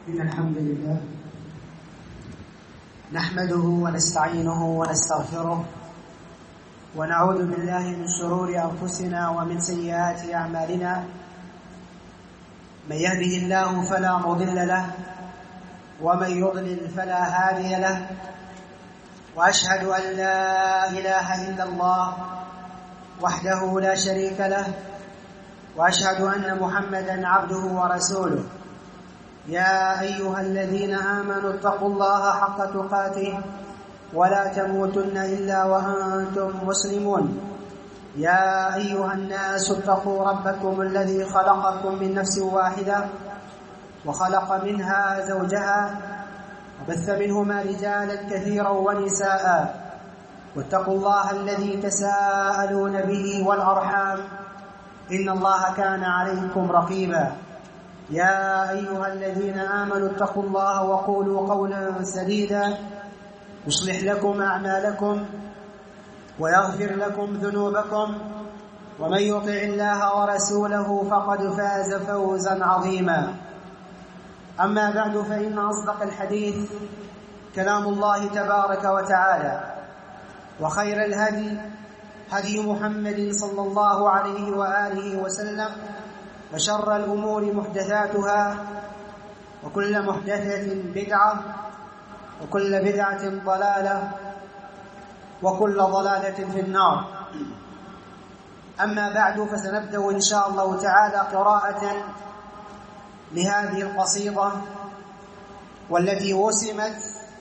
إن الحمد لله نحمده ونستعينه ونستغفره ونعوذ بالله من شرور أنفسنا ومن سيئات أعمالنا. من يهده الله فلا مضل له ومن يضلل فلا هادي له، وأشهد أن لا إله إلا الله وحده لا شريك له، وأشهد أن محمدًا عبده ورسوله. يا أيها الذين آمنوا اتقوا الله حق تقاته ولا تموتن إلا وأنتم مسلمون. يا أيها الناس اتقوا ربكم الذي خلقكم من نفس واحدة وخلق منها زوجها وبث منهما رجالا كثيرا ونساء، واتقوا الله الذي تساءلون به والأرحام إن الله كان عليكم رقيبا. يا أيها الذين آمنوا اتقوا الله وقولوا قولا سديدا يصلح لكم أعمالكم ويغفر لكم ذنوبكم، ومن يطع الله ورسوله فقد فاز فوزا عظيما. أما بعد، فإن أصدق الحديث كلام الله تبارك وتعالى، وخير الهدي هدي محمد صلى الله عليه وآله وسلم، وشر الأمور محدثاتها، وكل محدثة بدعة، وكل بدعة ضلالة، وكل ضلالة في النار. أما بعد، فسنبدأ إن شاء الله تعالى قراءة لهذه القصيدة، والتي وسمت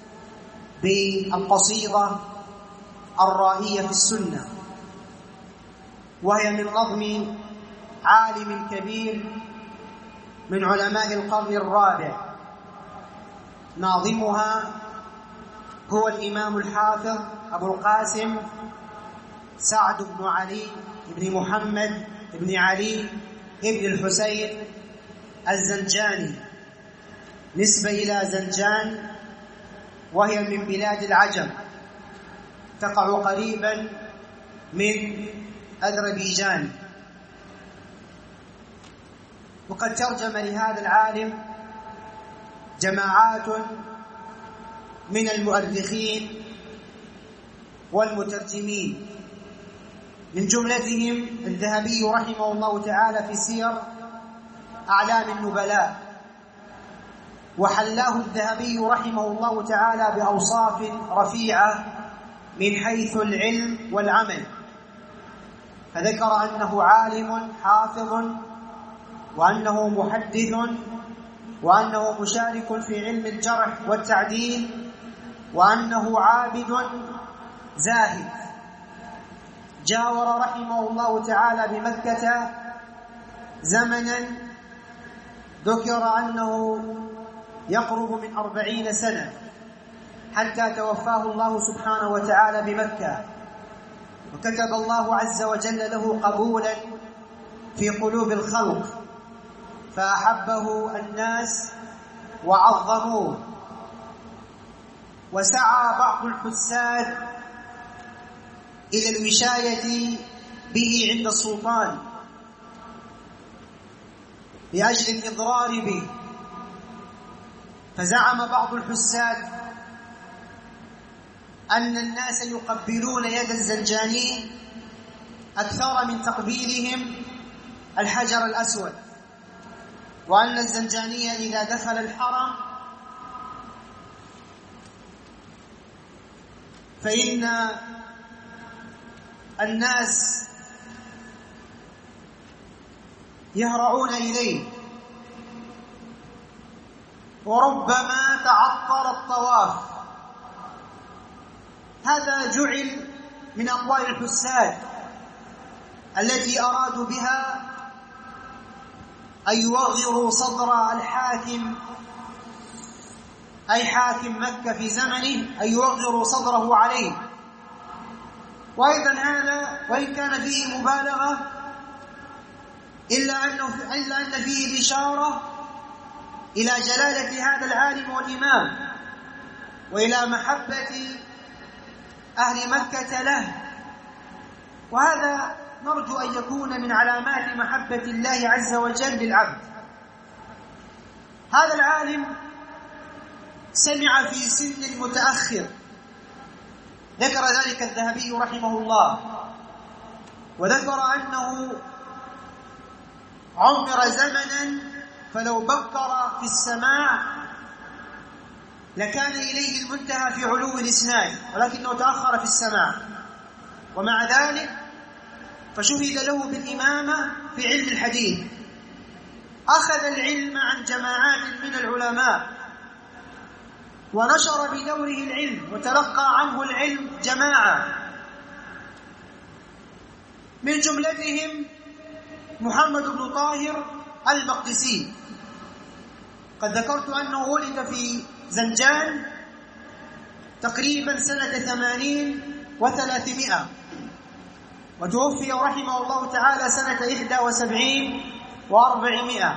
بالقصيدة الرائية في السنة، وهي من نظم عالم كبير من علماء القرن الرابع. ناظمها هو الإمام الحافظ أبو القاسم سعد بن علي بن محمد بن علي بن الحسين الزنجاني، نسبة إلى زنجان، وهي من بلاد العجم، تقع قريبا من أذربيجان. وقد ترجم لهذا العالم جماعات من المؤرخين والمترجمين، من جملتهم الذهبي رحمه الله تعالى في سير أعلام النبلاء، وحلاه الذهبي رحمه الله تعالى بأوصاف رفيعة من حيث العلم والعمل، فذكر أنه عالم حافظ، وأنه محدث، وأنه مشارك في علم الجرح والتعديل، وأنه عابد زاهد. جاور رحمه الله تعالى بمكة زمنا ذكر أنه يقرب من 40 سنة، حتى توفاه الله سبحانه وتعالى بمكة، وكتب الله عز وجل له قبولا في قلوب الخلق، فأحبه الناس وعظموه. وسعى بعض الحساد إلى الوشاية به عند السلطان لأجل الإضرار به، فزعم بعض الحساد أن الناس يقبلون يد الزنجاني أكثر من تقبيلهم الحجر الأسود، وأن الزنجاني إذا دخل الحرم فإن الناس يهرعون إليه، وربما تعطل الطواف. هذا جعل من أقوال الحساد التي أرادوا بها أن يوغروا صدر الحاكم، أي حاكم مكة في زمنه، أن يوغروا صدره عليه. وأيضا هذا وإن كان فيه مبالغة، إلا أن فيه إشارة إلى جلالة هذا العالم والإمام، وإلى محبة أهل مكة له. وهذا نرجو أن يكون من علامات محبة الله عز وجل للعبد. هذا العالم سمع في سن متأخر، ذكر ذلك الذهبي رحمه الله، وذكر أنه عمر زمنا فلو بكر في السماع لكان إليه المنتهى في علو الإسناد، ولكنه تأخر في السماع، ومع ذلك فشهد له بالإمامة في علم الحديث، أخذ العلم عن جماعات من العلماء، ونشر بدوره العلم، وتلقى عنه العلم جماعة، من جملتهم محمد بن طاهر المقدسي. قد ذكرت أنه ولد في زنجان تقريبا سنة 80 و300، وتوفي رحمه الله تعالى سنة 71 و400.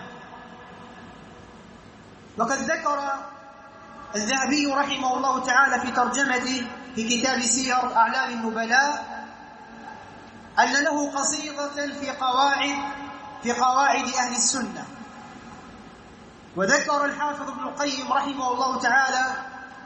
وقد ذكر الذهبي رحمه الله تعالى في ترجمته في كتاب سير أعلام النبلاء أن له قصيدة في قواعد أهل السنة. وذكر الحافظ ابن القيم رحمه الله تعالى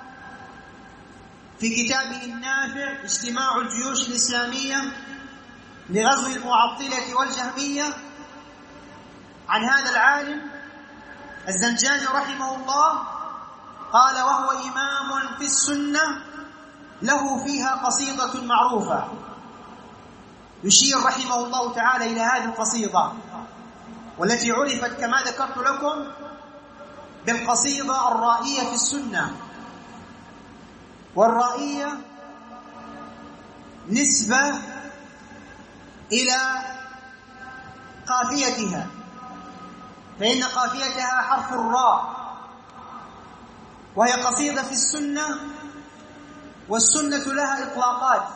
في كتابه النافع اجتماع الجيوش الإسلامية لغزو المعطلة والجهمية عن هذا العالم الزنجاني رحمه الله، قال: وهو إمام في السنة له فيها قصيدة معروفة. يشير رحمه الله تعالى إلى هذه القصيدة، والتي عرفت كما ذكرت لكم بالقصيدة الرائية في السنة. والرائية نسبة إلى قافيتها، فإن قافيتها حرف الراء، وهي قصيدة في السنة، والسنة لها إطلاقات،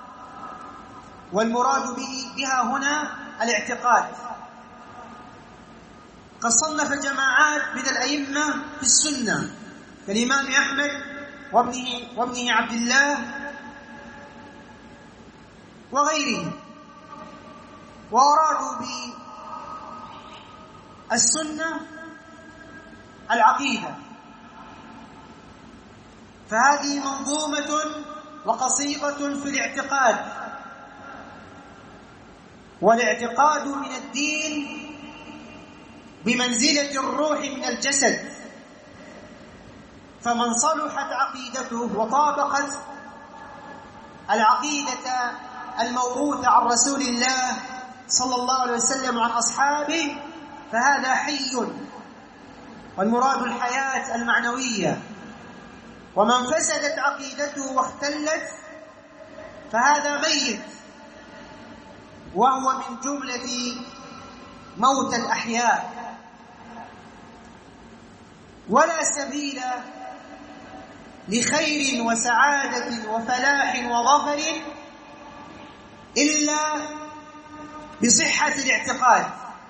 والمراد بها هنا الاعتقاد. قد صنف جماعات من الأئمة في السنة كالإمام أحمد وابنه عبد الله وغيرهم، وأرادوا بالسنة العقيدة. فهذه منظومة وقصيدة في الاعتقاد، والاعتقاد من الدين بمنزلة الروح من الجسد، فمن صلحت عقيدته وطابقت العقيدة الموروثة عن رسول الله صلى الله عليه وسلم وعن أصحابه فهذا حي، والمراد الحياة المعنوية. ومن فسدت عقيدته واختلت فهذا ميت، وهو من جملة موت الأحياء. ولا سبيل لخير وسعادة وفلاح وظفر إلا بصحة الاعتقاد.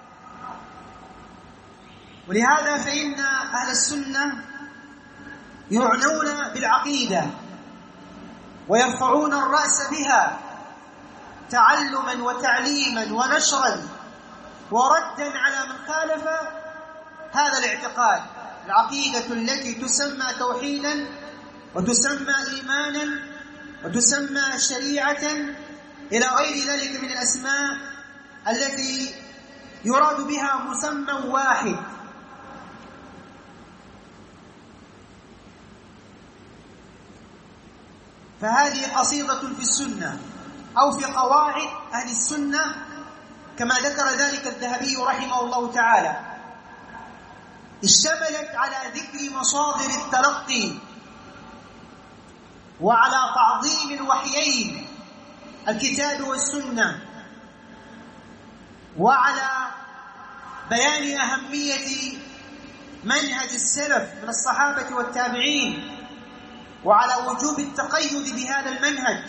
ولهذا فإن أهل السنة يعنون بالعقيدة ويرفعون الرأس بها تعلما وتعليما ونشرا وردا على من خالف هذا الاعتقاد، العقيدة التي تسمى توحيدا وتسمى إيمانا وتسمى شريعة إلى غير ذلك من الأسماء التي يراد بها مسمى واحد. فهذه قصيدة في السنة أو في قواعد أهل السنة كما ذكر ذلك الذهبي رحمه الله تعالى، اشتملت على ذكر مصادر التلقي وعلى تعظيم الوحيين الكتاب والسنة، وعلى بيان أهمية منهج السلف من الصحابة والتابعين، وعلى وجوب التقيد بهذا المنهج.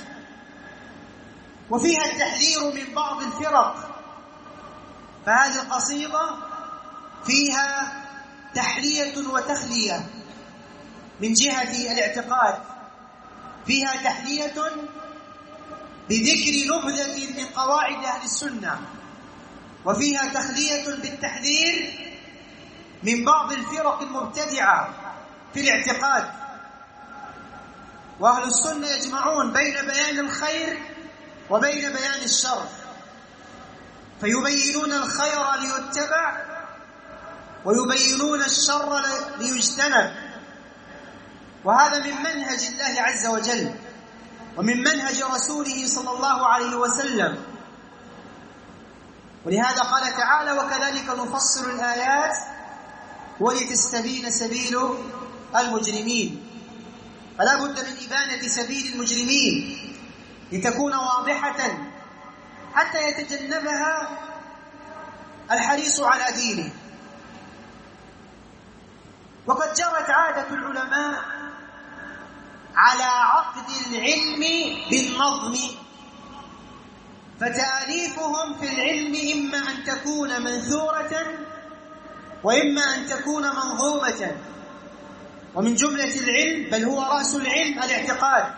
وفيها التحذير من بعض الفرق، فهذه القصيدة فيها تحلية وتخلية من جهة الاعتقاد، فيها تحلية بذكر نبذة من قواعد أهل السنة، وفيها تخلية بالتحذير من بعض الفرق المبتدعة في الاعتقاد. وأهل السنة يجمعون بين بيان الخير وبين بيان الشر، فيبينون الخير ليتبع ويبينون الشر ليجتنب. وهذا من منهج الله عز وجل ومن منهج رسوله صلى الله عليه وسلم. ولهذا قال تعالى: وكذلك نفصل الآيات ولتستبين سبيل المجرمين. فلا بد من إبانة سبيل المجرمين لتكون واضحة حتى يتجنبها الحريص على دينه. وقد جرت عادة العلماء على عقد العلم بالنظم، فتأليفهم في العلم إما أن تكون منثورة وإما أن تكون منظومة. ومن جملة العلم بل هو رأس العلم الاعتقاد،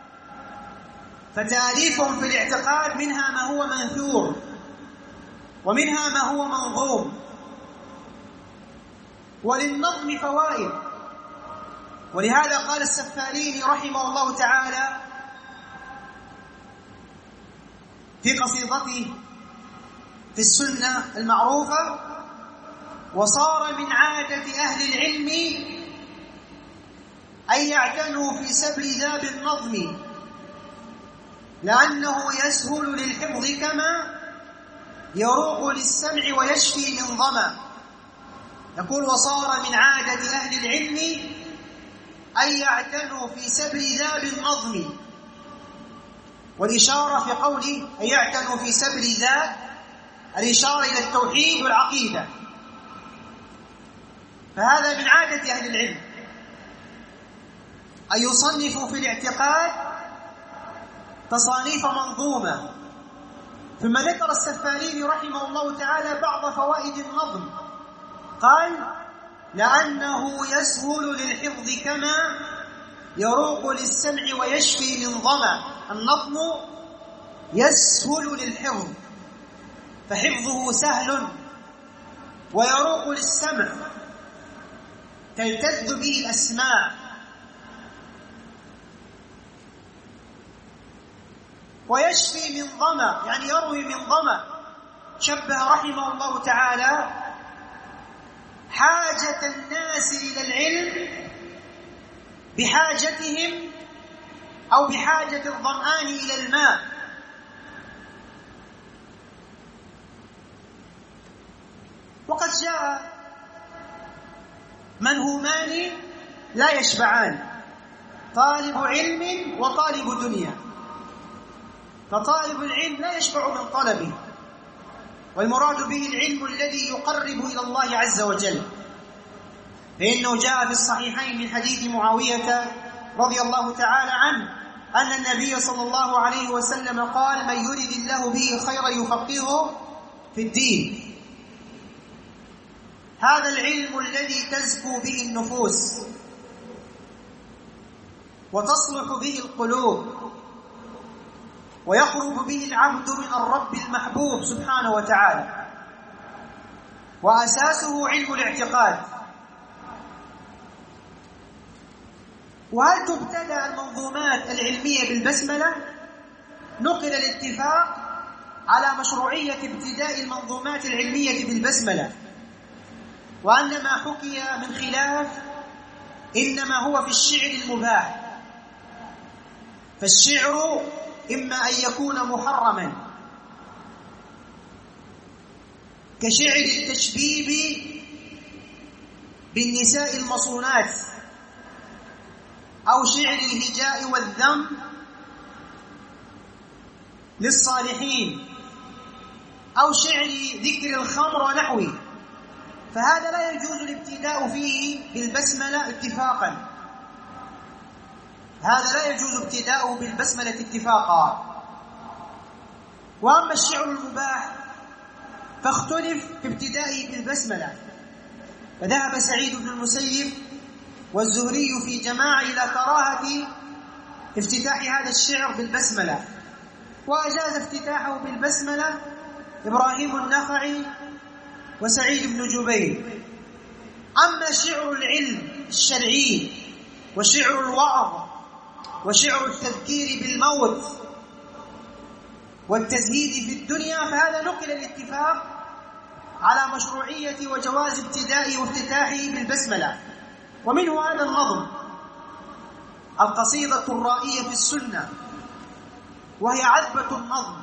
فتأليفهم في الاعتقاد منها ما هو منثور ومنها ما هو منظوم. وللنظم فوائد، ولهذا قال السفاريني رحمه الله تعالى في قصيدته في السنة المعروفة: وصار من عادة أهل العلم أن يعتنوا في سبل ذا بالنظم، لأنه يسهل للحفظ كما يروق للسمع ويشفي من ظمأ. يقول: وصار من عادة أهل العلم أن يعتنوا في سبل ذا بالنظم. والإشارة في قوله أن يعتنوا في سبل ذا الإشارة إلى التوحيد والعقيدة. فهذا من عادة أهل العلم أن يصنفوا في الاعتقاد تصانيف منظومة. ثم ذكر السفاريني رحمه الله تعالى بعض فوائد النظم، قال: لأنه يسهل للحفظ كما يروق للسمع ويشفي من ظمأ. النظم يسهل للحفظ، فحفظه سهل، ويروق للسمع، تلتذ به الأسماع. ويشفي من ظمأ، يعني يروي من ظمأ. شبه رحمه الله تعالى حاجة الناس إلى العلم بحاجتهم أو بحاجة الظمآن إلى الماء. وقد جاء منهومان لا يشبعان: طالب علم وطالب دنيا. فطالب العلم لا يشبع من طلبه، والمراد به العلم الذي يقرب إلى الله عز وجل. فإنه جاء في الصحيحين من حديث معاوية رضي الله تعالى عنه أن النبي صلى الله عليه وسلم قال: من يرد الله به خيرا يفقهه في الدين. هذا العلم الذي تزكو به النفوس وتصلح به القلوب ويقرب به العبد من الرب المحبوب سبحانه وتعالى. وأساسه علم الاعتقاد. وهل تبتدأ المنظومات العلمية بالبسملة؟ نقل الاتفاق على مشروعية ابتداء المنظومات العلمية بالبسملة، وأن ما حكي من خلاف إنما هو في الشعر المباح. فالشعر إما أن يكون محرما كشعر التشبيب بالنساء المصونات، أو شعر الهجاء والذم للصالحين، أو شعر ذكر الخمر ونحوه. فهذا لا يجوز الابتداء فيه بالبسملة اتفاقا، هذا لا يجوز ابتداؤه بالبسملة اتفاقا. وأما الشعر المباح فاختلف في ابتدائه بالبسملة، فذهب سعيد بن المسيب والزهري في جماعة إلى كراهة افتتاح هذا الشعر بالبسملة، وأجاز افتتاحه بالبسملة إبراهيم النخعي وسعيد بن جبير. أما شعر العلم الشرعي وشعر الوعظ وشعر التذكير بالموت والتزهيد في الدنيا، فهذا نقل الاتفاق على مشروعية وجواز ابتدائه وافتتاحه بالبسملة. ومنه هذا النظم القصيدة الرائية في السنة، وهي عذبة النظم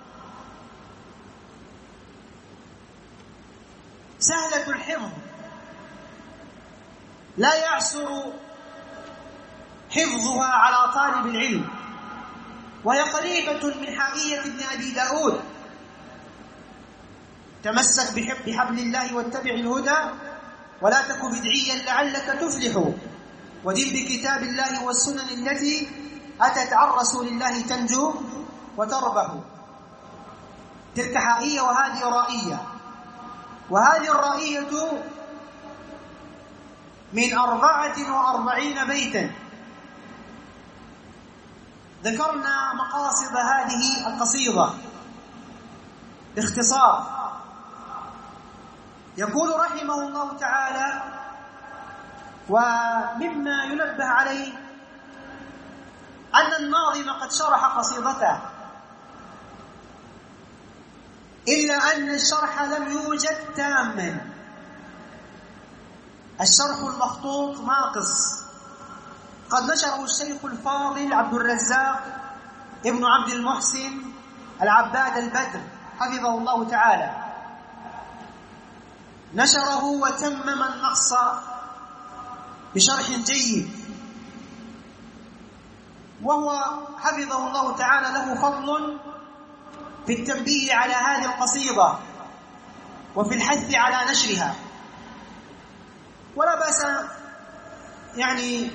سهلة الحفظ، لا يعسر حفظها على طالب العلم، وهي قريبة من حائية ابن أبي داود: تمسك بحبل الله واتبع الهدى ولا تك بدعيا لعلك تفلح، ودل بكتاب الله والسنن التي أتت عن رسول الله تنجو وتربح. تلك حائية وهذه رائية، وهذه الرائية من 44 بيتا. ذكرنا مقاصد هذه القصيدة باختصار. يقول رحمه الله تعالى: ومما ينبه عليه أن الناظم قد شرح قصيدته، إلا أن الشرح لم يوجد تاما، الشرح المخطوط ناقص. قد نشره الشيخ الفاضل عبد الرزاق ابن عبد المحسن العباد البدر حفظه الله تعالى، نشره وتمم النقص بشرح جيد، وهو حفظه الله تعالى له فضل في التنبيه على هذه القصيدة وفي الحث على نشرها. ولا بأس يعني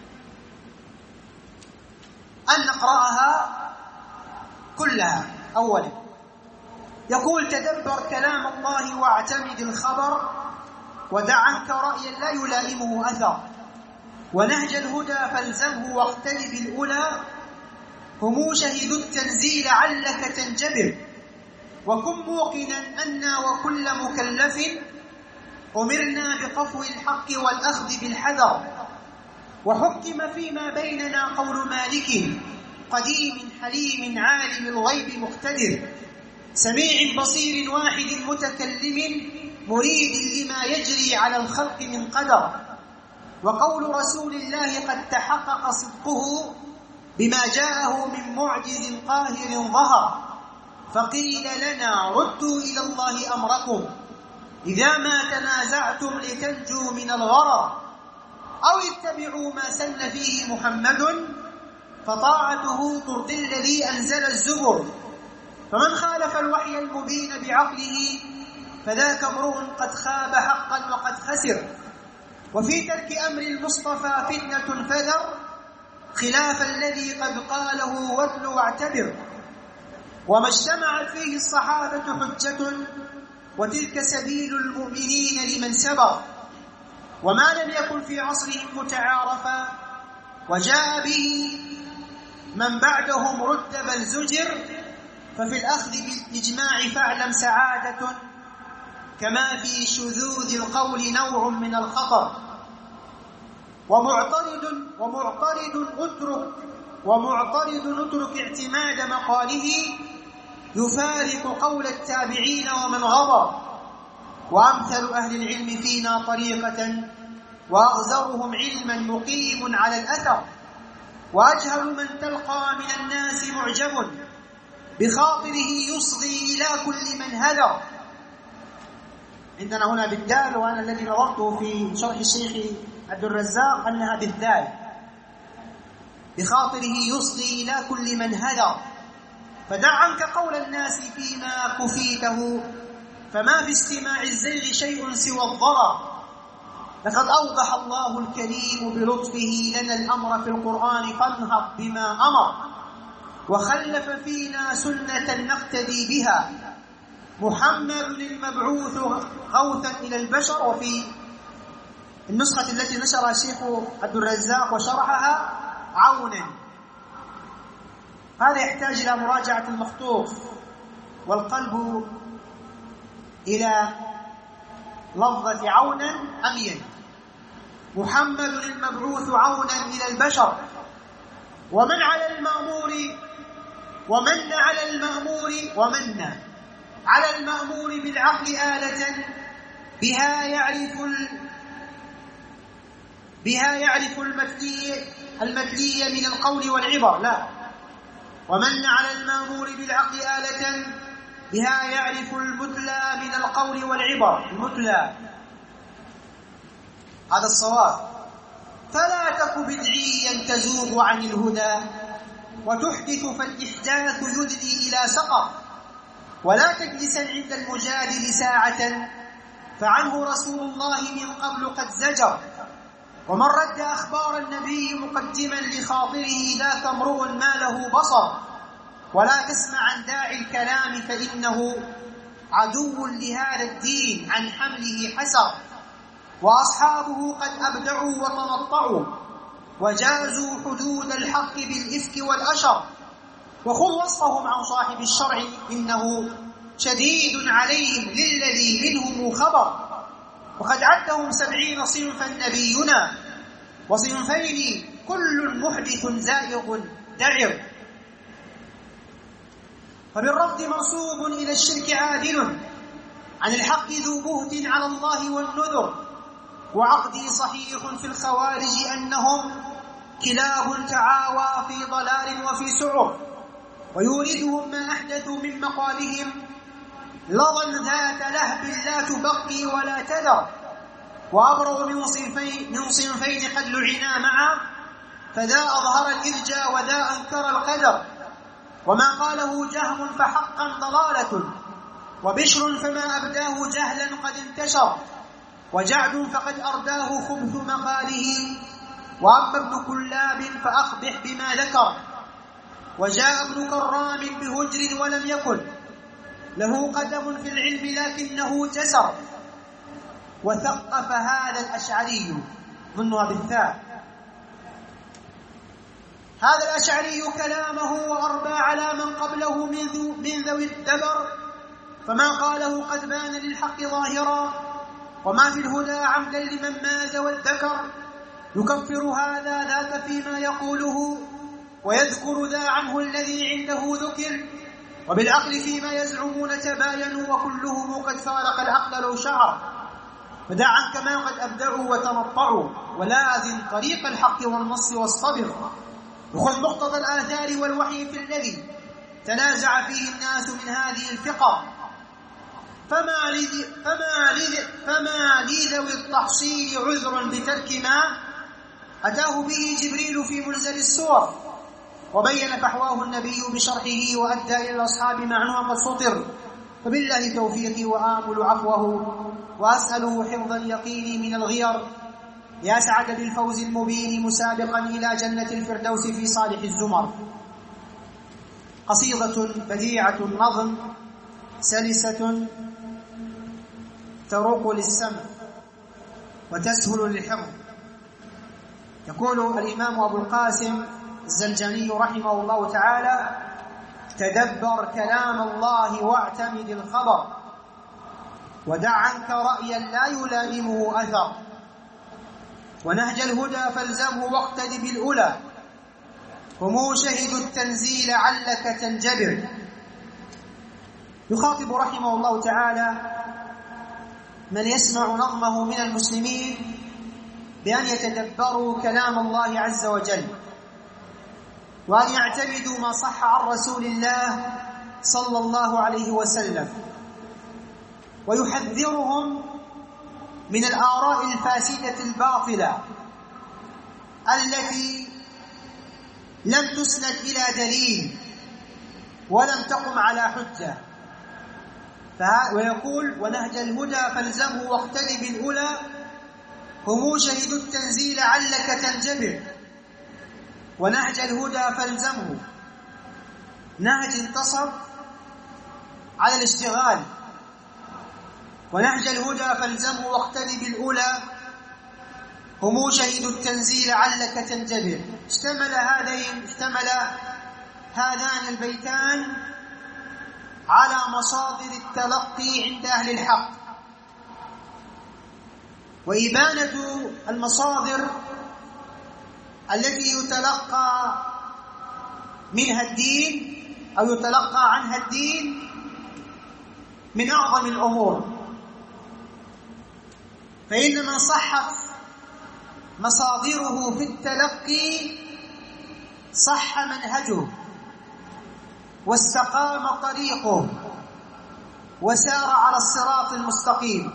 أن نقرأها كلها. أولا يقول: تدبر كلام الله واعتمد الخبر، ودع عنك رأيا لا يلائمه أثر، ونهج الهدى فالزمه واقترب الأولى، هم شهدوا التنزيل علك تنجبر، وكن موقنا أنا وكل مكلف أمرنا بقفو الحق والأخذ بالحذر، وحكم فيما بيننا قول مالك قديم حليم عالم الغيب مقتدر، سميع بصير واحد متكلم مريد لما يجري على الخلق من قدر، وقول رسول الله قد تحقق صدقه بما جاءه من معجز قاهر ظهر، فقيل لنا ردوا إلى الله أمركم إذا ما تنازعتم لتنجوا من الغرر، أو اتبعوا ما سن فيه محمد فطاعته ترضي الذي أنزل الزبر، فمن خالف الوحي المبين بعقله فذاك امرؤ قد خاب حقا وقد خسر، وفي ترك أمر المصطفى فتنة فذر، خلاف الذي قد قاله واتل واعتبر، وما اجتمعت فيه الصحابة حجة، وتلك سبيل المؤمنين لمن سبر، وما لم يكن في عصرهم متعارفا وجاء به من بعدهم رد بل زجر، ففي الأخذ بالإجماع فاعلم سعادة، كما في شذوذ القول نوع من الخطر، ومعترض اترك اعتماد مقاله، يفارق قول التابعين ومن غضر، وأمثل أهل العلم فينا طريقة، وأغزرهم علما مقيم على الأثر، وأجهل من تلقى من الناس معجب، بخاطره يصغي إلى كل من هذر. عندنا هنا بالدال، وأنا الذي نظرته في شرح الشيخ عبد الرزاق أنها بالدال، بخاطره يصغي إلى كل من هذر، فدع عنك قول الناس فيما كفيته، فما في استماع الزيغ شيء سوى الضرر، لقد أوضح الله الكريم بلطفه لنا الأمر في القرآن فانهض بما أمر، وخلف فينا سنة نقتدي بها، محمد المبعوث غوثا إلى البشر. وفي النسخة التي نشرها الشيخ عبد الرزاق وشرحها عونا، هذا يحتاج إلى مراجعة المخطوط، والقلب إلى لفظة عونا أمين. محمد المبعوث عونا إلى البشر، ومن على المأمور بالعقل آلة بها يعرف المثلي من القول والعبر. لا، ومن على المأمور بالعقل آلة بها يعرف المثلى من القول والعبر. المثلى هذا الصواب. فلا تك بدعيا تزوغ عن الهدى وتحدث، فالإحداث يدني إلى سقط. ولا تجلسا عند المجادل ساعة، فعنه رسول الله من قبل قد زجر. ومن رد أخبار النبي مقدما لخاطره ذاك امرؤ ما له بصر. ولا تسمع عن داعي الكلام فإنه عدو لهذا الدين عن حمله حسر. وأصحابه قد أبدعوا وتنطعوا وجازوا حدود الحق بالإفك والأشر. وخذ وصفهم عن صاحب الشرع إنه شديد عليهم للذي منهم خبر. وقد عدهم 70 صنفا نبينا، وصنفين كل محدث زائغ دعر. فبالرفض منصوب إلى الشرك عادل، عن الحق ذو بهت على الله والنذر. وعقدي صحيح في الخوارج أنهم كلاب تعاوى في ضلال وفي سعر. ويوردهم ما أحدثوا من مقالهم لظى ذات لهب لا تبقي ولا تذر. وأبرأ من صنفين قد لعنا معا، فذا أظهر الإرجاء وذا أنكر القدر. وما قاله جهم فحقا ضلالة، وبشر فما أبداه جهلا قد انتشر. وجعد فقد أرداه خبث مقاله، وأما ابن كلاب فأقبح بما ذكر. وجاء ابن كرام بهجر ولم يكن له قدم في العلم لكنه جسر. وثقف هذا الأشعري ظنها بالثاء، هذا الأشعري كلامه وأربى على من قبله من ذوي الدبر. فما قاله قد بان للحق ظاهرا، وما في الهدى عمدا لمن ماز والذكر. يكفر هذا ذاك فيما يقوله، ويذكر ذا عنه الذي عنده ذكر. وبالعقل فيما يزعمون تباينوا، وكلهم قد فارق العقل لو شعر. فدع عنك ما قد أبدعوا وتنطعوا، ولازم طريق الحق والنص واصطبر. وخذ مقتضى الآثار والوحي في الذي تنازع فيه الناس من هذه الفقر. فما لذوي التحصيل عذر بترك ما أتاه به جبريل في منزل السور. وبين فحواه النبي بشرحه، وأدى إلى الأصحاب معنوها قد سطر. فبالله توفيقي وآمل عفوه، وأسأله حفظ اليقين من الغير، لأسعد بالفوز المبين مسابقا إلى جنة الفردوس في صالح الزمر. قصيدة بديعة النظم سلسة تروق للسمع وتسهل للحفظ. يقول الإمام أبو القاسم الزنجاني رحمه الله تعالى: تدبر كلام الله واعتمد الخبر، ودع عنك رأيا لا يلائمه أثر. ونهج الهدى فالزمه واقتد بالأولى، هم شهد التنزيل علك تنجبر. يخاطب رحمه الله تعالى من يسمع نظمه من المسلمين بأن يتدبروا كلام الله عز وجل، وأن يعتمدوا ما صح عن رسول الله صلى الله عليه وسلم، ويحذرهم من الآراء الفاسدة الباطلة التي لم تسند إلى دليل ولم تقم على حجة. ويقول: ونهج الهدى فالزمه واقتد بالأولى، هم شهدوا التنزيل علك تنجبر. ونهج الهدى فالزمه، نهج انتصر على الاشتغال. ونهج الهدى فالزمه واقتد بالأولى، هم شهدوا التنزيل علك تنجبر. اشتمل هذان البيتان على مصادر التلقي عند أهل الحق. وإبانة المصادر التي يتلقى منها الدين أو يتلقى عنها الدين من أعظم الأمور. فإن من صحت مصادره في التلقي صح منهجه واستقام طريقه وسار على الصراط المستقيم.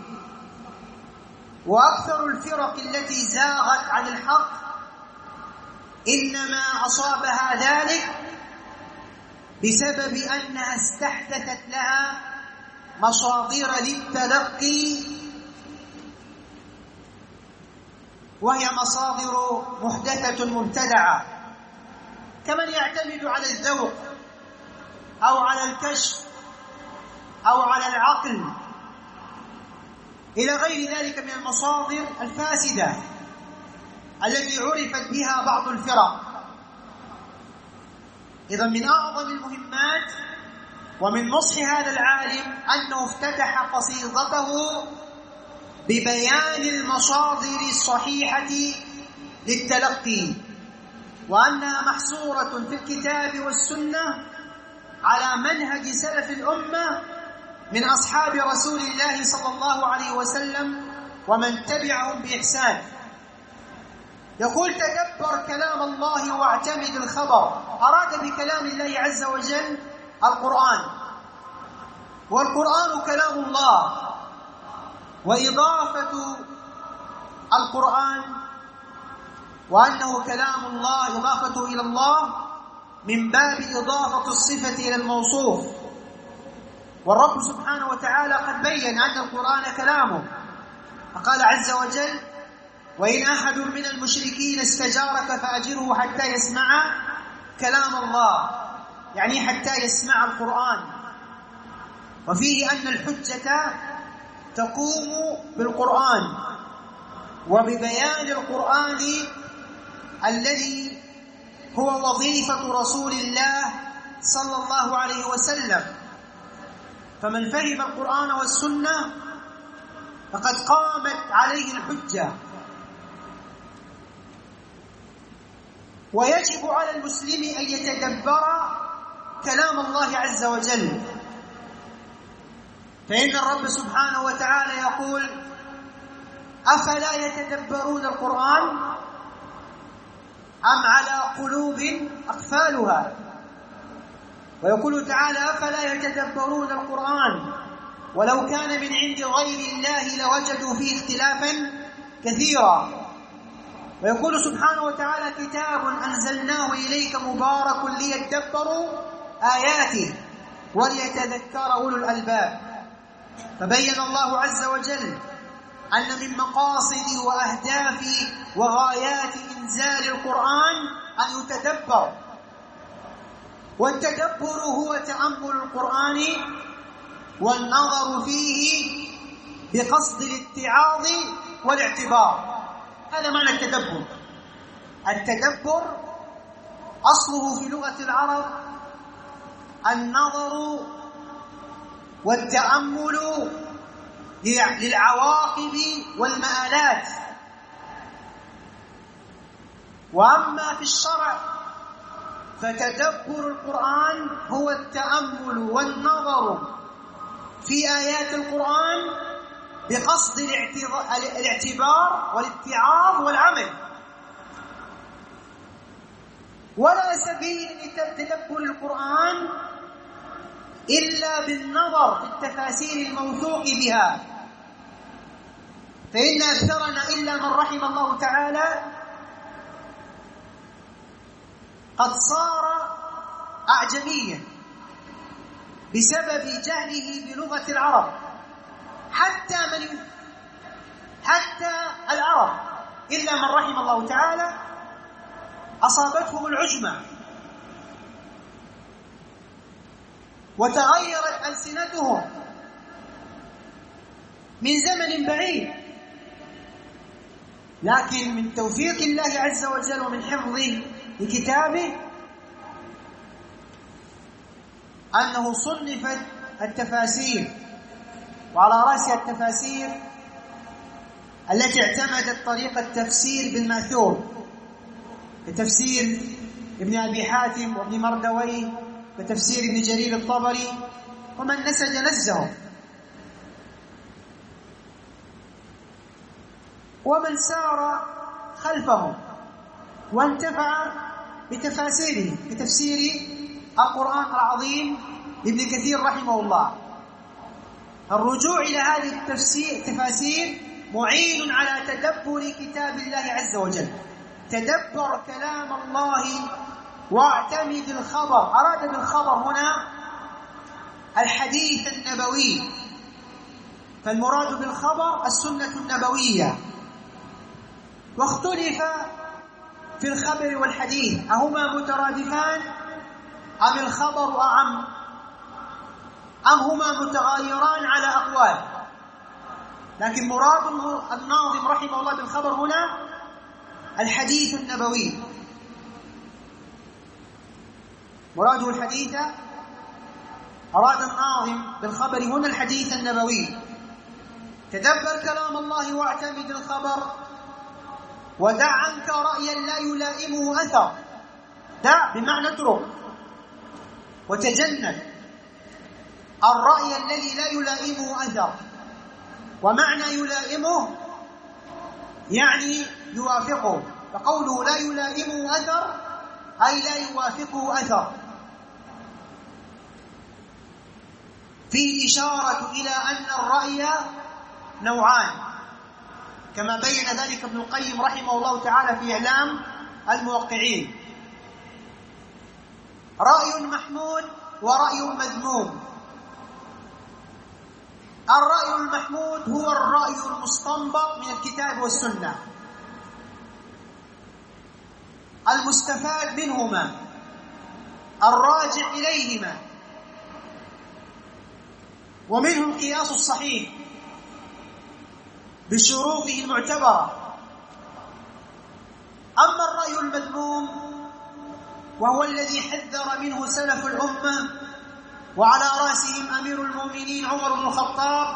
وأكثر الفرق التي زاغت عن الحق إنما أصابها ذلك بسبب أنها استحدثت لها مصادر للتلقي، وهي مصادر محدثة مبتدعة، كمن يعتمد على الذوق أو على الكشف أو على العقل إلى غير ذلك من المصادر الفاسدة التي عرفت بها بعض الفرق. إذا من أعظم المهمات ومن نصح هذا العالم أنه افتتح قصيدته ببيان المصادر الصحيحة للتلقي، وأنها محصورة في الكتاب والسنة على منهج سلف الأمة من أصحاب رسول الله صلى الله عليه وسلم ومن تبعهم بإحسان. يقول: تدبر كلام الله واعتمد الخبر. أراد بكلام الله عز وجل القرآن، والقرآن كلام الله، وإضافة القرآن وأنه كلام الله إضافته إلى الله من باب إضافة الصفة إلى الموصوف. والرب سبحانه وتعالى قد بين أن القرآن كلامه، فقال عز وجل: وإن أحد من المشركين استجارك فأجره حتى يسمع كلام الله، يعني حتى يسمع القرآن. وفيه أن الحجة تقوم بالقرآن وببيان القرآن الذي هو وظيفة رسول الله صلى الله عليه وسلم. فمن فهم القرآن والسنة فقد قامت عليه الحجة. ويجب على المسلم أن يتدبر كلام الله عز وجل، فإن الرب سبحانه وتعالى يقول: أفلا يتدبرون القرآن أم على قلوب أقفالها. ويقول تعالى: أفلا يتدبرون القرآن ولو كان من عند غير الله لوجدوا فيه اختلافا كثيرا. ويقول سبحانه وتعالى: كتاب أنزلناه إليك مبارك ليدبروا آياته وليتذكر أولو الألباب. فبين الله عز وجل أن من مقاصد وأهداف وغايات إنزال القرآن أن يتدبر، والتدبر هو تأمل القرآن والنظر فيه بقصد الاتعاظ والاعتبار. هذا معنى التدبر. التدبر أصله في لغة العرب النظر والتأمل للعواقب والمآلات. وأما في الشرع فتدبر القرآن هو التأمل والنظر في آيات القرآن بقصد الاعتبار والاتعاظ والعمل. ولا سبيل لتدبر القرآن إلا بالنظر في التفاسير الموثوق بها، فإن أكثرنا إلا من رحم الله تعالى قد صار أعجميا بسبب جهله بلغة العرب. حتى العرب إلا من رحم الله تعالى أصابتهم العجمة وتغيرت ألسنتهم من زمن بعيد، لكن من توفيق الله عز وجل ومن حفظه لكتابه أنه صنفت التفاسير، وعلى رأسها التفاسير التي اعتمدت طريقة التفسير بالمأثور، كتفسير ابن أبي حاتم وابن مردويه وتفسير ابن جرير الطبري ومن نسج نسجهم، ومن سار خلفهم وانتفع بتفاسيره كتفسير القرآن العظيم لابن كثير رحمه الله. الرجوع إلى هذه التفاسير معين على تدبر كتاب الله عز وجل. تدبر كلام الله واعتمد الخبر. أراد بالخبر هنا الحديث النبوي، فالمراد بالخبر السنة النبوية. واختلف في الخبر والحديث أهما مترادفان أم الخبر أعم أم هما متغايران على أقوال، لكن مراد الناظم رحمه الله بالخبر هنا الحديث النبوي، مراده الحديث. أراد الناظم بالخبر هنا الحديث النبوي. تدبر كلام الله واعتمد الخبر، ودع عنك رأيا لا يلائمه أثر. دع بمعنى اترك، وتجنب الرأي الذي لا يلائمه أثر. ومعنى يلائمه يعني يوافقه، فقوله لا يلائمه أثر أي لا يوافقه أثر. فيه إشارة إلى أن الرأي نوعان، كما بين ذلك ابن القيم رحمه الله تعالى في إعلام الموقعين: رأي محمود ورأي مذموم. الرأي المحمود هو الرأي المستنبط من الكتاب والسنة المستفاد منهما الراجع إليهما، ومنه القياس الصحيح بشروطه المعتبرة. أما الرأي المذموم وهو الذي حذر منه سلف الأمة وعلى رأسهم أمير المؤمنين عمر بن الخطاب،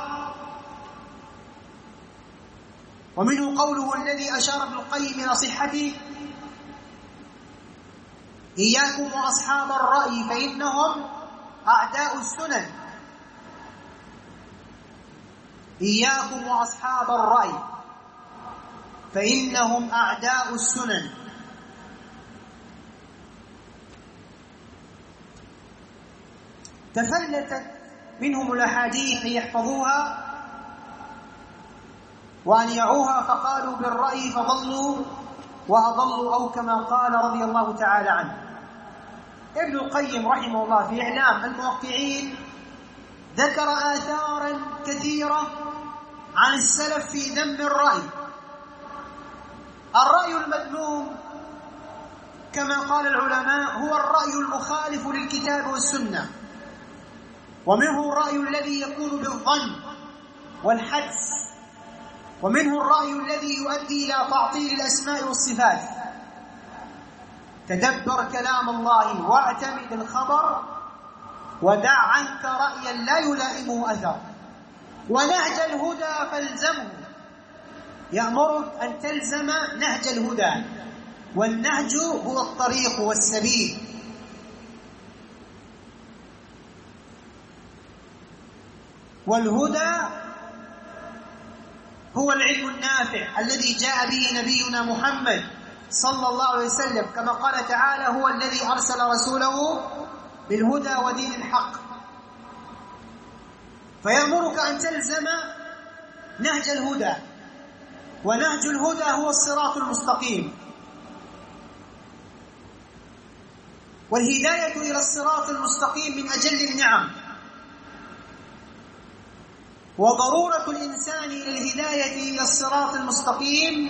ومنه قوله الذي أشار ابن القيم إلى صحته: إياكم وأصحاب الرأي فإنهم أعداء السنن. إياكم وأصحاب الرأي فإنهم أعداء السنن. تفلتت منهم الأحاديث أن يحفظوها وأن يعوها، فقالوا بالرأي فضلوا وأضلوا، أو كما قال رضي الله تعالى عنه. ابن القيم رحمه الله في إعلام الموقعين ذكر آثارا كثيرة عن السلف في ذم الرأي. الرأي المذموم كما قال العلماء هو الرأي المخالف للكتاب والسنة، ومنه الرأي الذي يكون بالظن والحدس، ومنه الرأي الذي يؤدي إلى تعطيل الأسماء والصفات. تدبر كلام الله واعتمد الخبر، ودع عنك رأيا لا يلائمه أثر، ونهج الهدى فالزمه. يأمرك أن تلزم نهج الهدى، والنهج هو الطريق والسبيل. والهدى هو العلم النافع الذي جاء به نبينا محمد صلى الله عليه وسلم، كما قال تعالى: هو الذي أرسل رسوله بالهدى ودين الحق. فيأمرك أن تلزم نهج الهدى، ونهج الهدى هو الصراط المستقيم. والهداية إلى الصراط المستقيم من أجل النعم، وضرورة الإنسان إلى الهداية إلى الصراط المستقيم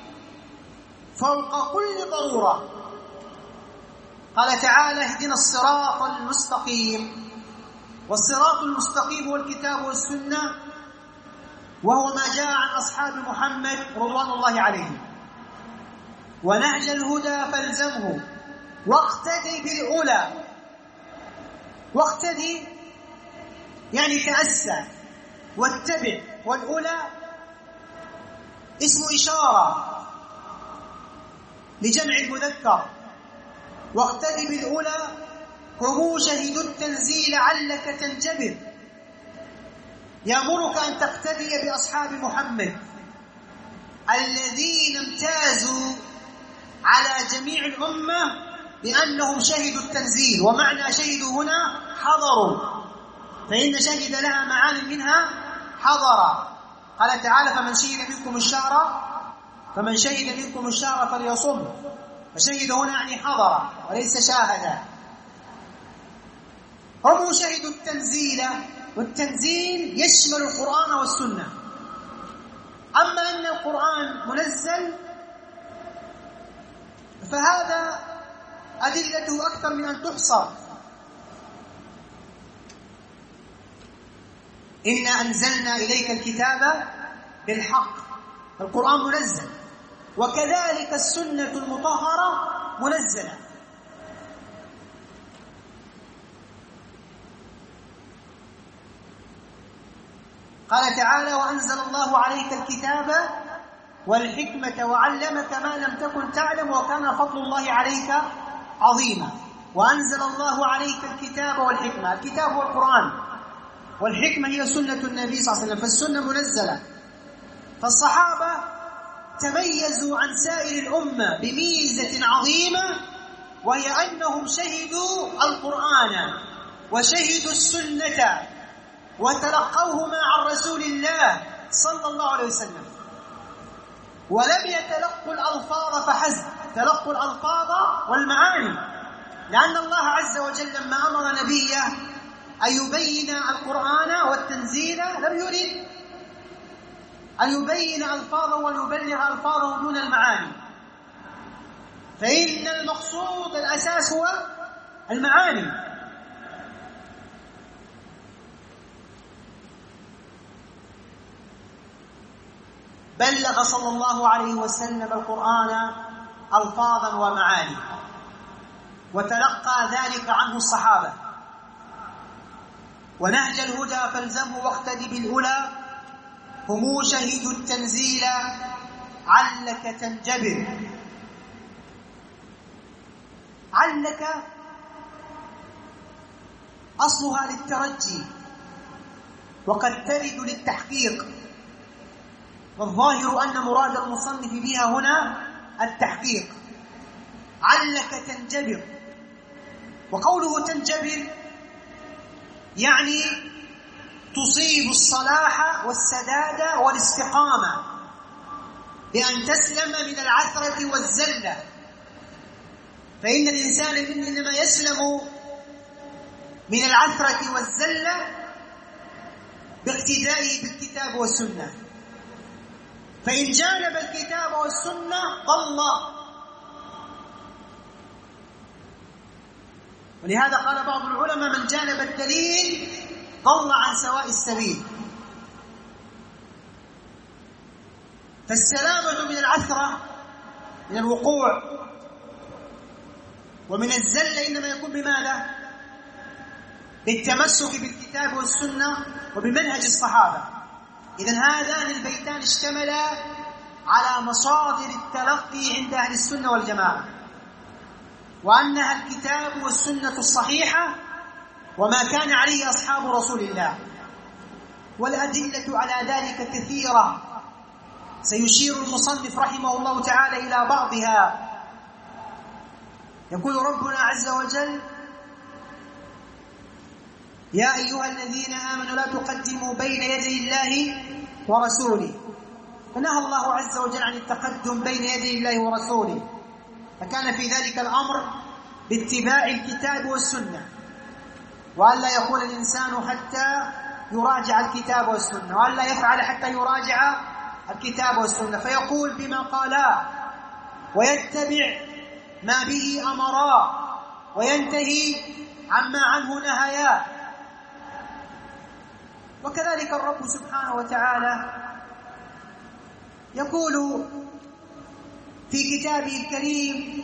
فوق كل ضرورة. قال تعالى: اهدنا الصراط المستقيم. والصراط المستقيم هو الكتاب والسنة، وهو ما جاء عن أصحاب محمد رضوان الله عليهم. ونهج الهدى فالزمه واقتدي بالأولى. واقتدي يعني تأسى واتبع، والأولى اسم إشارة لجمع المذكر، واقتد بالأولى هم شهدوا التنزيل علك تنجبر. يأمرك أن تقتدي بأصحاب محمد الذين امتازوا على جميع الأمة بأنهم شهدوا التنزيل. ومعنى شهدوا هنا حضروا، فإن شهد لها معان منها حضر. قال تعالى فمن شهد منكم الشهر فليصم. فشهد هنا يعني حضر وليس شاهد. هم شهدوا التنزيل، والتنزيل يشمل القرآن والسنة. أما أن القرآن منزل فهذا أدلته أكثر من أن تحصر. إنا أنزلنا إليك الكتاب بالحق، القرآن منزل، وكذلك السنة المطهرة منزلة. قال تعالى وأنزل الله عليك الكتاب والحكمة وعلمك ما لم تكن تعلم وكان فضل الله عليك عظيما. وأنزل الله عليك الكتاب والحكمة، الكتاب هو القرآن، والحكمة هي سنة النبي صلى الله عليه وسلم، فالسنة منزلة. فالصحابة تميزوا عن سائر الأمة بميزة عظيمة، وهي أنهم شهدوا القرآن وشهدوا السنة وتلقوهما عن رسول الله صلى الله عليه وسلم، ولم يتلقوا الألفاظ فحسب، تلقوا الألفاظ والمعاني. لأن الله عز وجل لما أمر نبيه أن يبين القرآن والتنزيل لم يرد أن يبين ألفاظه ويبلغ ألفاظه دون المعاني، فإن المقصود الأساس هو المعاني. بلغ صلى الله عليه وسلم القرآن ألفاظا ومعاني، وتلقى ذلك عنه الصحابة. ونهج الهدى فالزمه واقتدي بالأولى هم شهدوا التنزيل علك تنجبر. علك أصلها للترجي وقد ترد للتحقيق، والظاهر أن مراد المصنف بها هنا التحقيق. علك تنجبر، وقوله تنجبر يعني تصيب الصلاح والسداد والاستقامة، بأن تسلم من العثرة والزلة. فإن الإنسان إنما يسلم من العثرة والزلة باقتدائه بالكتاب والسنة، فإن جانب الكتاب والسنة ضل. ولهذا قال بعض العلماء من جانب الدليل ضل عن سواء السبيل. فالسلامة من العثرة، من الوقوع ومن الزلة إنما يكون بماذا؟ بالتمسك بالكتاب والسنة وبمنهج الصحابة. إذن هذان البيتان اشتملا على مصادر التلقي عند أهل السنة والجماعة، وأنها الكتاب والسنة الصحيحة وما كان عليه أصحاب رسول الله. والأدلة على ذلك كثيرة، سيشير المصنف رحمه الله تعالى إلى بعضها. يقول ربنا عز وجل يا أيها الذين آمنوا لا تقدموا بين يدي الله ورسوله. فنهى الله عز وجل عن التقدم بين يدي الله ورسوله، فكان في ذلك الأمر باتباع الكتاب والسنة، وأن لا يقول الإنسان حتى يراجع الكتاب والسنة، وأن لا يفعل حتى يراجع الكتاب والسنة، فيقول بما قالا ويتبع ما به أمرا وينتهي عما عنه نهيا. وكذلك الرب سبحانه وتعالى يقول في كتابه الكريم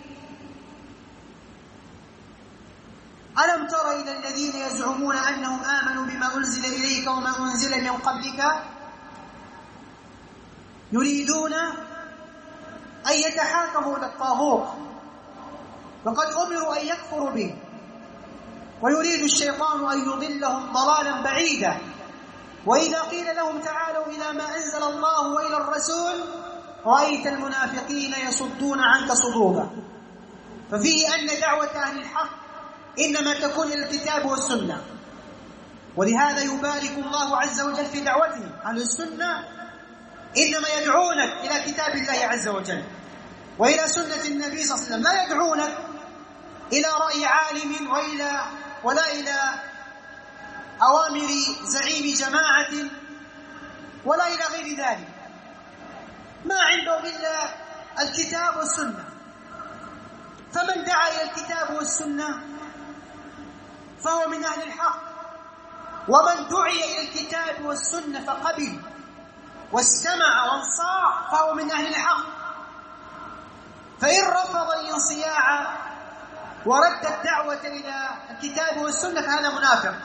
ألم تر إلى الذين يزعمون أنهم آمنوا بما أنزل إليك وما أنزل من قبلك يريدون أن يتحاكموا إلى الطاغوت وقد أمروا أن يكفروا به، ويريد الشيطان أن يضلهم ضلالا بعيدا. وإذا قيل لهم تعالوا إلى ما أنزل الله وإلى الرسول رأيت المنافقين يصدون عنك صدودا. ففيه أن دعوة أهل الحق إنما تكون إلى الكتاب والسنة، ولهذا يبارك الله عز وجل في دعوته. أهل السنة إنما يدعونك إلى كتاب الله عز وجل وإلى سنة النبي صلى الله عليه وسلم، لا يدعونك إلى رأي عالم ولا إلى أوامر زعيم جماعة ولا إلى غير ذلك. ما عندهم إلا الكتاب والسنة. فمن دعا إلى الكتاب والسنة فهو من أهل الحق، ومن دعي إلى الكتاب والسنة فقبل واستمع وانصاع فهو من أهل الحق. فإن رفض الانصياع ورد الدعوة إلى الكتاب والسنة فهذا منافق.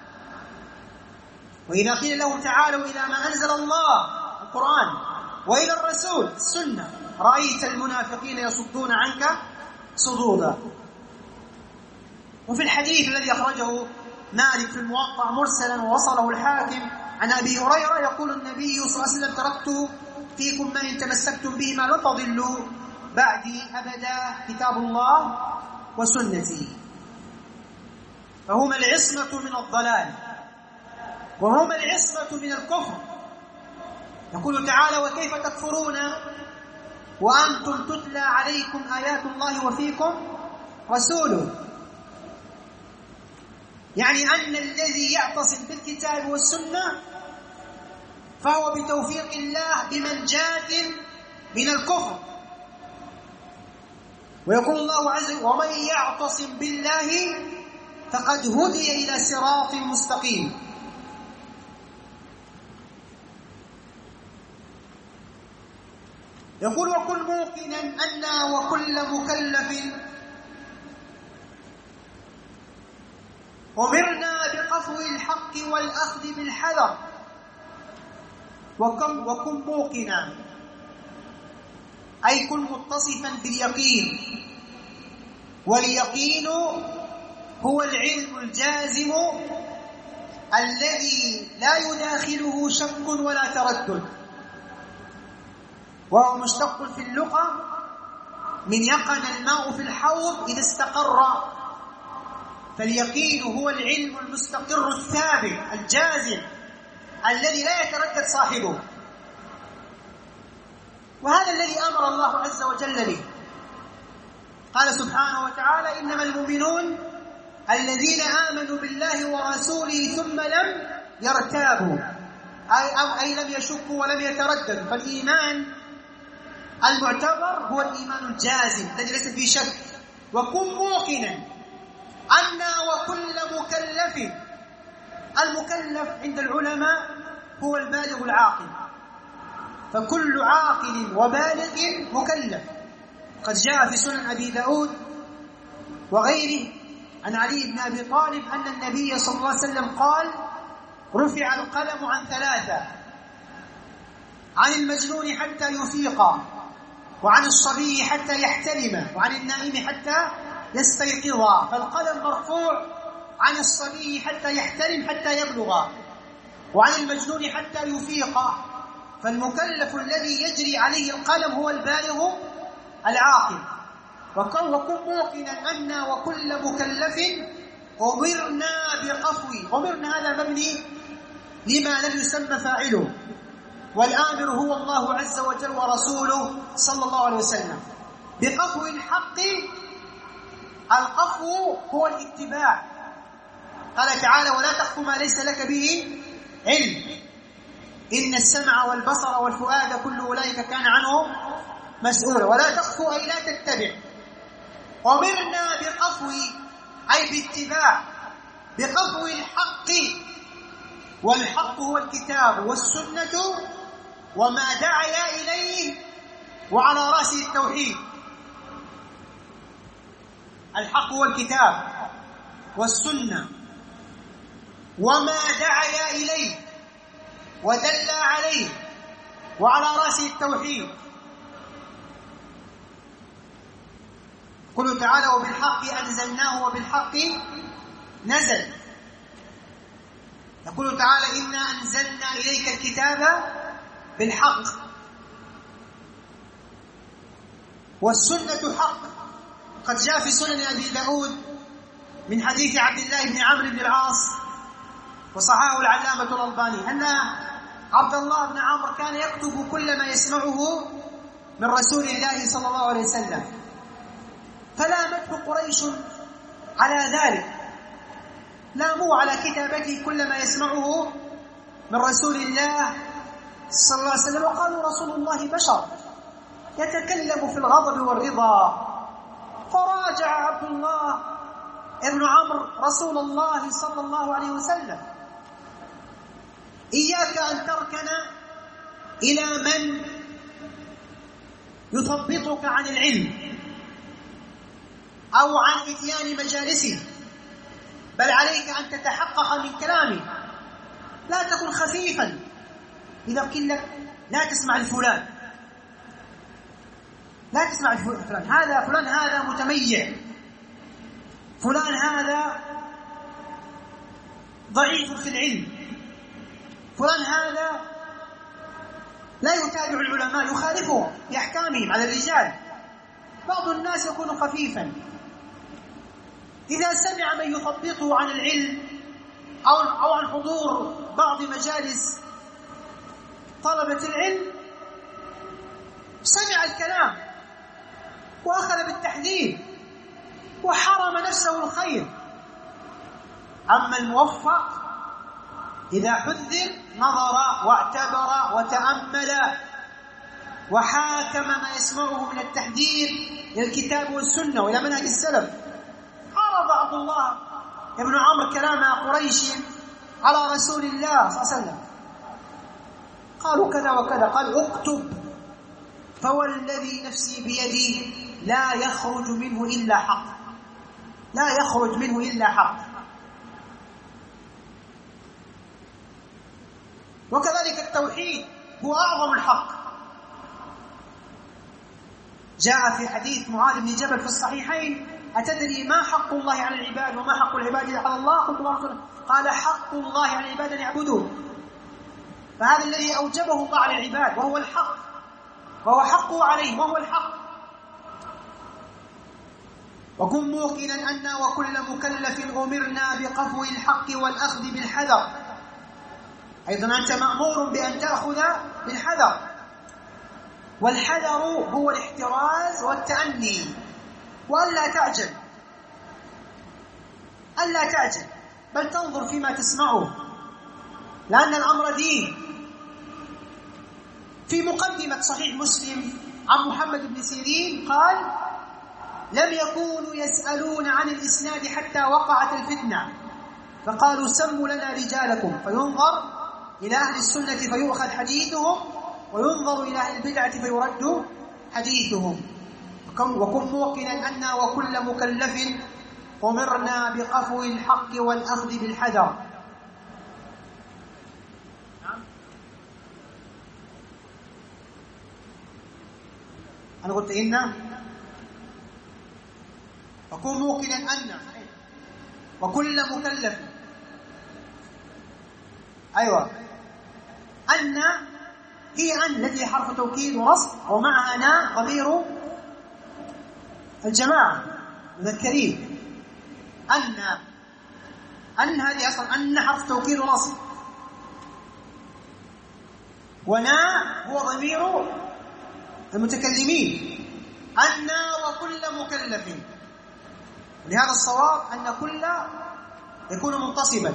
وإذا قيل له تعالوا إلى ما أنزل الله القرآن وإلى الرسول السنة رأيت المنافقين يصدون عنك صدودا. وفي الحديث الذي أخرجه مالك في الموطأ مرسلا ووصله الحاكم عن أبي هريرة يقول النبي صلى الله عليه وسلم تركت فيكم ما إن تمسكتم بهما لن تضلوا بعدي أبدا كتاب الله وسنتي. فهما العصمة من الضلال وهما العصمة من الكفر. يقول تعالى وكيف تكفرون وأنتم تتلى عليكم آيات الله وفيكم رسوله. يعني أن الذي يعتصم بالكتاب والسنة فهو بتوفيق الله بمنجاة من الكفر. ويقول الله عز وجل ومن يعتصم بالله فقد هدي إلى صراط مستقيم. يقول وكل موقنا أن وكل مكلف أمرنا بقفو الحق والأخذ بالحذر. وكن موقنا أي كن متصفا باليقين، واليقين هو العلم الجازم الذي لا يداخله شك ولا تردد، وهو مشتق في اللغة من يقن الماء في الحوض إذا استقر. فاليقين هو العلم المستقر الثابت الجازم الذي لا يتردد صاحبه، وهذا الذي أمر الله عز وجل به. قال سبحانه وتعالى إنما المؤمنون الذين آمنوا بالله ورسوله ثم لم يرتابوا أي لم يشكوا ولم يترددوا. فالإيمان المعتبر هو الإيمان الجازم الذي ليس فيه شك. وكن موقنا أن وكل مكلف. المكلف عند العلماء هو البالغ العاقل، فكل عاقل وبالغ مكلف. قد جاء في سنن أبي داود وغيره عن علي بن أبي طالب أن النبي صلى الله عليه وسلم قال رفع القلم عن ثلاثة: عن المجنون حتى يفيق، وعن الصبي حتى يحتلم، وعن النائم حتى يستيقظ. فالقلم مرفوع عن الصبي حتى يحتلم حتى يبلغ، وعن المجنون حتى يفيق. فالمكلف الذي يجري عليه القلم هو البالغ العاقل. وكن موقنا أن وكل مكلف أمرنا بقفو. أمرنا هذا مبني لما لم يسمى فاعله، والآمر هو الله عز وجل ورسوله صلى الله عليه وسلم بقفو الحق. القفو هو الاتباع. قال تعالى ولا تقف ما ليس لك به علم إن السمع والبصر والفؤاد كل أولئك كان عنه مسؤولا. ولا تقف أي لا تتبع. أمرنا بقفو أي باتباع، بقفو الحق. والحق هو الكتاب والسنة وما دعا إليه، وعلى رأسه التوحيد. الحق هو الكتاب والسنة وما دعا إليه ودل عليه، وعلى رأسه التوحيد. يقول تعالى وبالحق أنزلناه وبالحق نزل. يقول تعالى إنا أنزلنا إليك الكتاب بالحق، والسنة حق. قد جاء في سنن أبي داود من حديث عبد الله بن عمرو بن العاص وصححه العلامة الألباني أن عبد الله بن عمرو كان يكتب كل ما يسمعه من رسول الله صلى الله عليه وسلم، فلامته قريش على ذلك، لاموا على كتابته كل ما يسمعه من رسول الله صلى الله عليه وسلم، وقالوا رسول الله بشر يتكلم في الغضب والرضا. فراجع عبد الله ابن عمرو رسول الله صلى الله عليه وسلم: إياك أن تركن إلى من يثبطك عن العلم أو عن إتيان مجالسه، بل عليك أن تتحقق من كلامه، لا تكن خفيفا. إذا قيل لك لا تسمع لفلان، لا تسمع لفلان، هذا فلان هذا متميع، فلان هذا ضعيف في العلم، فلان هذا لا يتابع العلماء، يخالفهم بأحكامهم على الرجال. بعض الناس يكون خفيفا، إذا سمع من يثبطه عن العلم أو عن حضور بعض مجالس طلبة العلم، سمع الكلام وأخذ بالتحذير وحرم نفسه الخير. أما الموفق إذا حذر نظر واعتبر وتأمل وحاكم ما يسمعه من التحذير إلى الكتاب والسنة وإلى منهج السلف. عرض عبد الله ابن عمرو كلام قريش على رسول الله صلى الله عليه وسلم، قالوا كذا وكذا، قال اكتب فوالذي نفسي بيده لا يخرج منه إلا حق، لا يخرج منه إلا حق. وكذلك التوحيد هو أعظم الحق. جاء في حديث معاذ بن جبل في الصحيحين: أتدري ما حق الله على العباد وما حق العباد على الله؟ قلت له رسول الله. قال حق الله على العباد أن يعبدوه. فهذا الذي أوجبه الله على العباد وهو الحق، وهو حقه عليه وهو الحق. وكن موقنا أن وكل مكلف أمرنا بقفو الحق والأخذ بالحذر. أيضا أنت مأمور بأن تأخذ بالحذر، والحذر هو الاحتراز والتأني، وألا تعجل، ألا تعجل، بل تنظر فيما تسمعه، لأن الأمر دين. في مقدمة صحيح مسلم عن محمد بن سيرين قال: لم يكونوا يسألون عن الإسناد حتى وقعت الفتنة، فقالوا سموا لنا رجالكم، فينظر إلى أهل السنة فيؤخذ حديثهم، وينظر إلى أهل البدعة فيرد حديثهم. وكن موقنا أن وكل مكلف أمرنا بقفو الحق والأخذ بالحذر. أنا قلت إن وكن موقنا أن وكل مكلف، أيوة، أن هي أن التي حرف توكيد ونصب، ومعها نا ضمير الجماعة مذكرين. أن هذه أصلا أن حرف توكيد ونصب، ونا هو ضمير المتكلمين. أن وكل مكلف، لهذا الصواب أن كل يكون منتصبا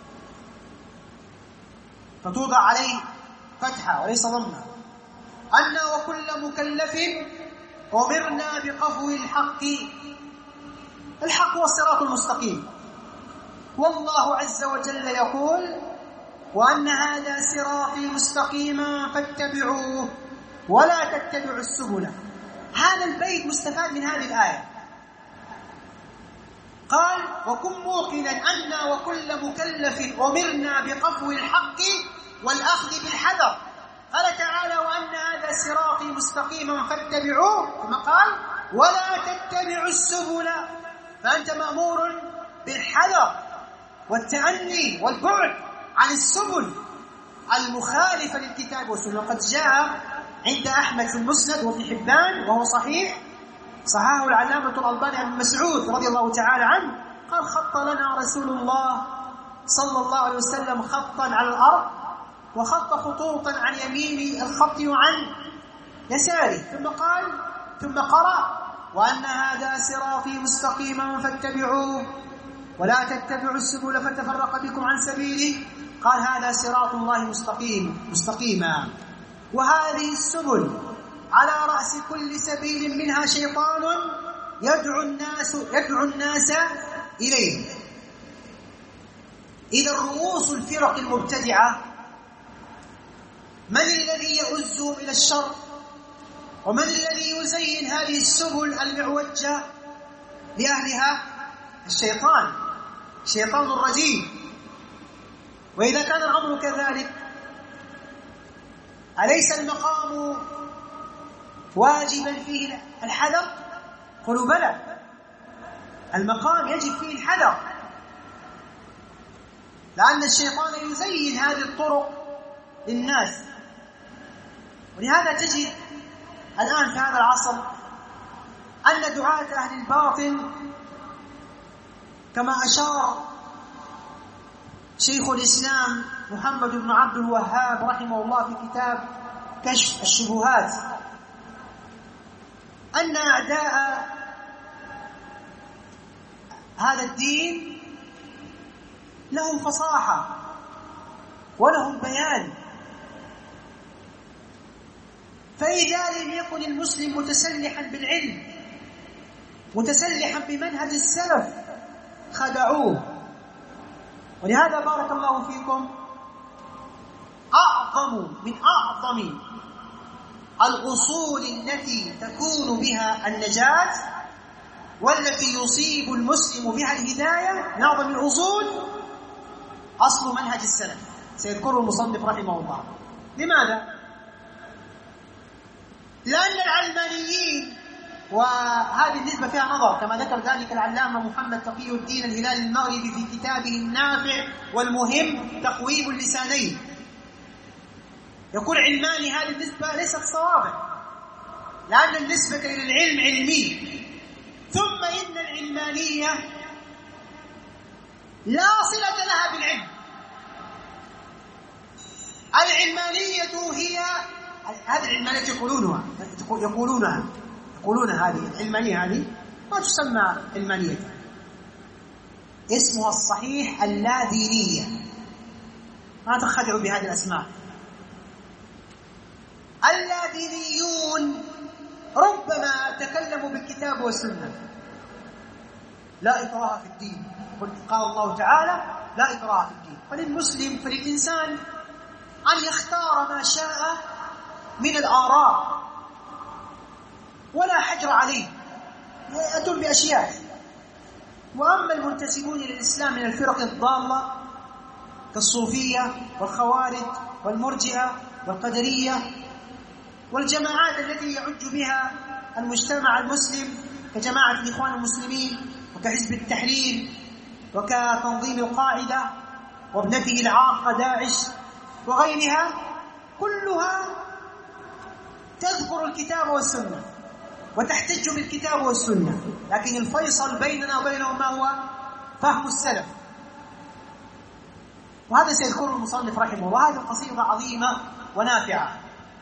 فتوضع عليه فتحة وليس ضمة. أن وكل مكلف أمرنا بقفو الحق. الحق هو الصراط المستقيم، والله عز وجل يقول: وأن هذا صراطي مستقيما فاتبعوه ولا تتبعوا السبل. هذا البيت مستفاد من هذه الآية. قال: وكن موقنا أن وكل مكلف أمرنا بقفو الحق والأخذ بالحذر. قال تعالى: وأن هذا صراطي مستقيما فاتبعوه، ثم قال: ولا تتبعوا السبل، فأنت مأمور بالحذر والتأني والبعد عن السبل المخالفة للكتاب والسنة. وقد جاء عند أحمد في المسند وفي حبان وهو صحيح، صححه العلامة الألباني عن مسعود رضي الله تعالى عنه قال: خط لنا رسول الله صلى الله عليه وسلم خطا على الأرض، وخط خطوطا عن يمين الخط وعن يساره، ثم قرأ: وأن هذا صراطي مستقيما فاتبعوه ولا تتبعوا السبل فتفرق بكم عن سبيله. قال: هذا صراط الله مستقيما، وهذه السبل على رأس كل سبيل منها شيطان يدعو الناس إليه. إذا رؤوس الفرق المبتدعة من الذي يؤزهم إلى الشر؟ ومن الذي يزين هذه السبل المعوجة لأهلها؟ الشيطان الرجيم. وإذا كان الأمر كذلك أليس المقام واجبا فيه الحذر؟ قلوا بلى، المقام يجب فيه الحذر، لأن الشيطان يزين هذه الطرق للناس. ولهذا تجد الآن في هذا العصر أن دعاة أهل الباطل كما أشار شيخ الإسلام محمد بن عبد الوهاب رحمه الله في كتاب كشف الشبهات أن أعداء هذا الدين لهم فصاحة ولهم بيان، فإذا لم يكن المسلم متسلحا بالعلم متسلحا بمنهج السلف خدعوه. ولهذا بارك الله فيكم من أعظم الأصول التي تكون بها النجاة والتي يصيب المسلم بها الهداية، من أعظم الأصول أصل منهج السلف، سيذكره المصنف رحمه الله. لماذا؟ لأن العلمانيين، وهذه النسبة فيها نظر كما ذكر ذلك العلامة محمد تقي الدين الهلالي المغربي في كتابه النافع والمهم تقويم اللسانين، يقول علماني هذه النسبة ليست صوابا، لأن النسبة إلى العلم علمي، ثم إن العلمانية لا صلة لها بالعلم. العلمانية هي هذه العلمانية يقولون هذه العلمانية هذه ما تسمى علمانية، اسمها الصحيح اللادينية، ما تخدعوا بهذه الأسماء. اللادينيون ربما تكلموا بالكتاب والسنة، لا إكراه في الدين، قال الله تعالى لا إكراه في الدين، فللمسلم فللإنسان أن يختار ما شاء من الآراء ولا حجر عليه، يأتون بأشياء. وأما المنتسبون إلى الإسلام من الفرق الضالة كالصوفية والخوارج والمرجئة والقدرية والجماعات التي يعج بها المجتمع المسلم كجماعة الإخوان المسلمين وكحزب التحرير وكتنظيم القاعدة وابنته العاقة داعش وغيرها، كلها تذكر الكتاب والسنة وتحتج بالكتاب والسنة، لكن الفيصل بيننا وبينهم ما هو؟ فهم السلف. وهذا سيذكره المصنف رحمه الله. هذه القصيدة عظيمة ونافعة.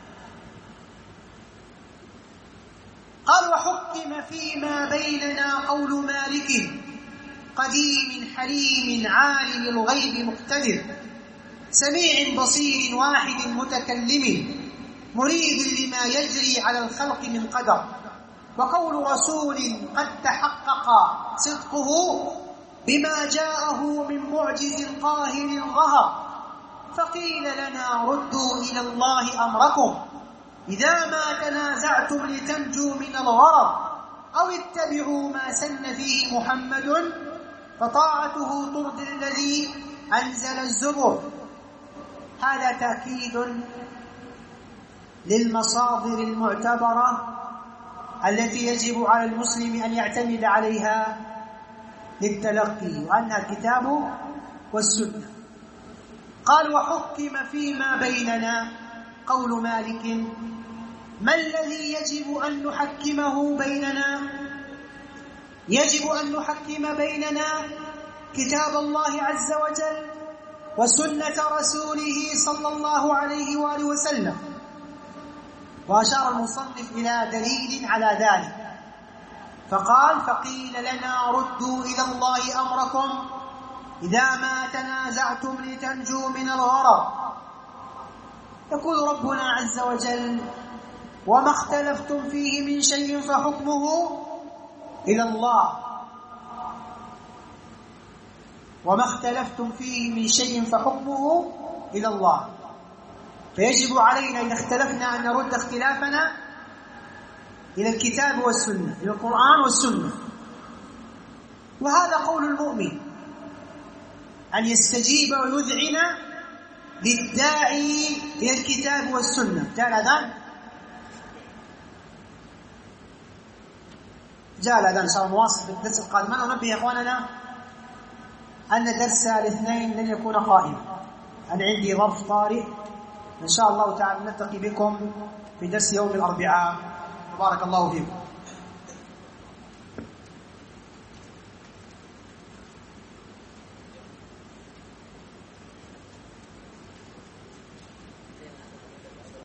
قال: وحكم فيما بيننا قول مالك قديم حليم عالم الغيب مقتدر سميع بصير واحد متكلم مريد لما يجري على الخلق من قدر، وقول رسول قد تحقق صدقه بما جاءه من معجز قاهر ظهر، فقيل لنا ردوا إلى الله أمركم إذا ما تنازعتم لتنجوا من الغرض، أو اتبعوا ما سن فيه محمد فطاعته ترضي الذي أنزل الزبر. هذا تأكيد للمصادر المعتبرة التي يجب على المسلم أن يعتمد عليها للتلقي، وأنها الكتاب والسنة. قال: وحكم فيما بيننا. قول مالك: ما الذي يجب أن نحكمه بيننا؟ يجب أن نحكم بيننا كتاب الله عز وجل وسنة رسوله صلى الله عليه وآله وسلم. وأشار المصنف إلى دليل على ذلك فقال: فقيل لنا ردوا إلى الله أمركم إذا ما تنازعتم لتنجوا من الغرر. يقول ربنا عز وجل: وما اختلفتم فيه من شيء فحكمه إلى الله. وما اختلفتم فيه من شيء فحكمه إلى الله. فيجب علينا إذا اختلفنا أن نرد اختلافنا إلى الكتاب والسنة، إلى القرآن والسنة. وهذا قول المؤمن، أن يستجيب ويذعن للداعي إلى الكتاب والسنة. جاء الأذان إن شاء الله نواصل بالدرس القادم. أنا أنبه يا إخواننا أن درس الاثنين لن يكون قائما، أنا عندي ظرف طارئ. إن شاء الله تعالى نلتقي بكم في درس يوم الأربعاء. بارك الله فيكم.